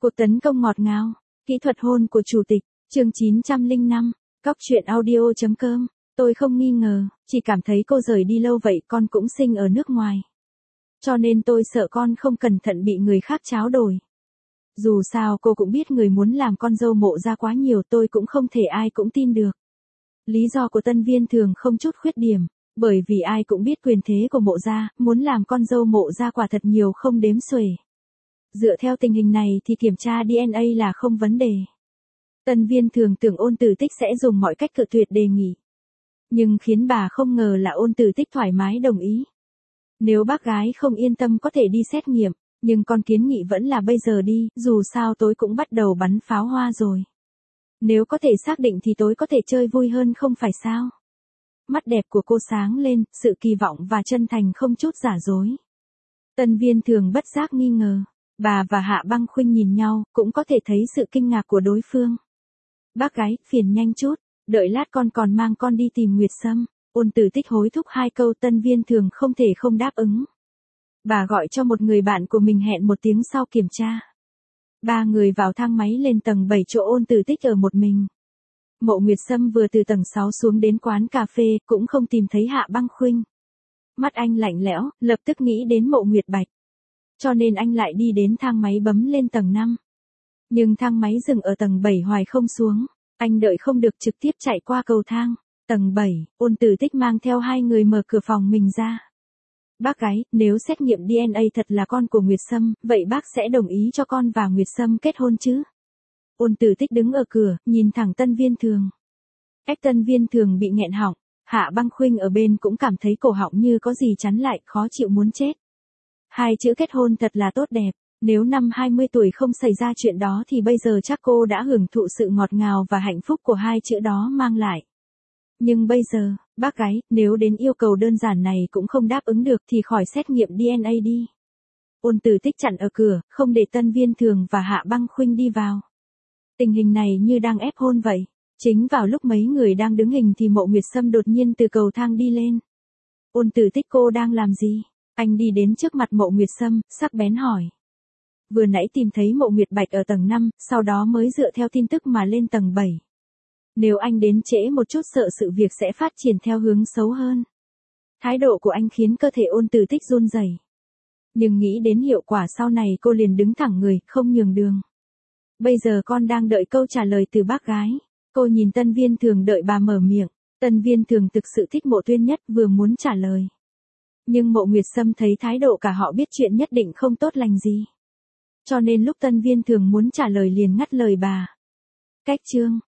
Cuộc tấn công ngọt ngào, kỹ thuật hôn của chủ tịch, chương 905, cóc.audio.com. Tôi không nghi ngờ, chỉ cảm thấy cô rời đi lâu vậy con cũng sinh ở nước ngoài. Cho nên tôi sợ con không cẩn thận bị người khác tráo đổi. Dù sao cô cũng biết người muốn làm con dâu Mộ Gia quá nhiều, tôi cũng không thể ai cũng tin được. Lý do của Tân Viên thường không chút khuyết điểm, bởi vì ai cũng biết quyền thế của Mộ Gia, muốn làm con dâu Mộ Gia quả thật nhiều không đếm xuể. Dựa theo tình hình này thì kiểm tra DNA là không vấn đề. Tân Viên thường tưởng Ôn Tử Tích sẽ dùng mọi cách cự tuyệt đề nghị. Nhưng khiến bà không ngờ là Ôn Tử Tích thoải mái đồng ý. Nếu bác gái không yên tâm có thể đi xét nghiệm, nhưng con kiến nghị vẫn là bây giờ đi, dù sao tối cũng bắt đầu bắn pháo hoa rồi. Nếu có thể xác định thì tối có thể chơi vui hơn không phải sao? Mắt đẹp của cô sáng lên, sự kỳ vọng và chân thành không chút giả dối. Tân Viên thường bất giác nghi ngờ. Bà và Hạ Băng Khuynh nhìn nhau, cũng có thể thấy sự kinh ngạc của đối phương. Bác gái, phiền nhanh chút, đợi lát con còn mang con đi tìm Nguyệt Sâm. Ôn Tử Tích hối thúc 2 câu, Tân Viên thường không thể không đáp ứng. Bà gọi cho một người bạn của mình hẹn 1 tiếng sau kiểm tra. 3 người vào thang máy lên tầng 7, chỗ Ôn Tử Tích ở một mình. Mộ Nguyệt Sâm vừa từ tầng 6 xuống đến quán cà phê, cũng không tìm thấy Hạ Băng Khuynh. Mắt anh lạnh lẽo, lập tức nghĩ đến Mộ Nguyệt Bạch. Cho nên anh lại đi đến thang máy bấm lên tầng 5. Nhưng thang máy dừng ở tầng 7 hoài không xuống. Anh đợi không được trực tiếp chạy qua cầu thang. Tầng 7, Ôn Tử Tích mang theo 2 người mở cửa phòng mình ra. Bác gái, nếu xét nghiệm DNA thật là con của Nguyệt Sâm, vậy bác sẽ đồng ý cho con và Nguyệt Sâm kết hôn chứ? Ôn Tử Tích đứng ở cửa, nhìn thẳng Tân Viên thường. Tân Viên thường bị nghẹn họng. Hạ Băng Khuynh ở bên cũng cảm thấy cổ họng như có gì chắn lại, khó chịu muốn chết. 2 chữ kết hôn thật là tốt đẹp. Nếu năm 20 tuổi không xảy ra chuyện đó thì bây giờ chắc cô đã hưởng thụ sự ngọt ngào và hạnh phúc của 2 chữ đó mang lại. Nhưng bây giờ, bác gái, nếu đến yêu cầu đơn giản này cũng không đáp ứng được thì khỏi xét nghiệm DNA đi. Ôn Tử Tích chặn ở cửa, không để Tân Viên thường và Hạ Băng Khuynh đi vào. Tình hình này như đang ép hôn vậy. Chính vào lúc mấy người đang đứng hình thì Mộ Nguyệt Sâm đột nhiên từ cầu thang đi lên. Ôn Tử Tích, cô đang làm gì? Anh đi đến trước mặt Mộ Nguyệt Sâm, sắc bén hỏi. Vừa nãy tìm thấy Mộ Nguyệt Bạch ở tầng 5, sau đó mới dựa theo tin tức mà lên tầng 7. Nếu anh đến trễ một chút sợ sự việc sẽ phát triển theo hướng xấu hơn. Thái độ của anh khiến cơ thể Ôn Tử Tích run rẩy. Nhưng nghĩ đến hiệu quả sau này cô liền đứng thẳng người, không nhường đường. Bây giờ con đang đợi câu trả lời từ bác gái. Cô nhìn Tân Viên thường đợi bà mở miệng. Tân Viên thường thực sự thích Mộ Tuyên Nhất, vừa muốn trả lời. Nhưng Mộ Nguyệt Sâm thấy thái độ cả họ biết chuyện nhất định không tốt lành gì. Cho nên lúc Tân Viên thường muốn trả lời liền ngắt lời bà. Cách chương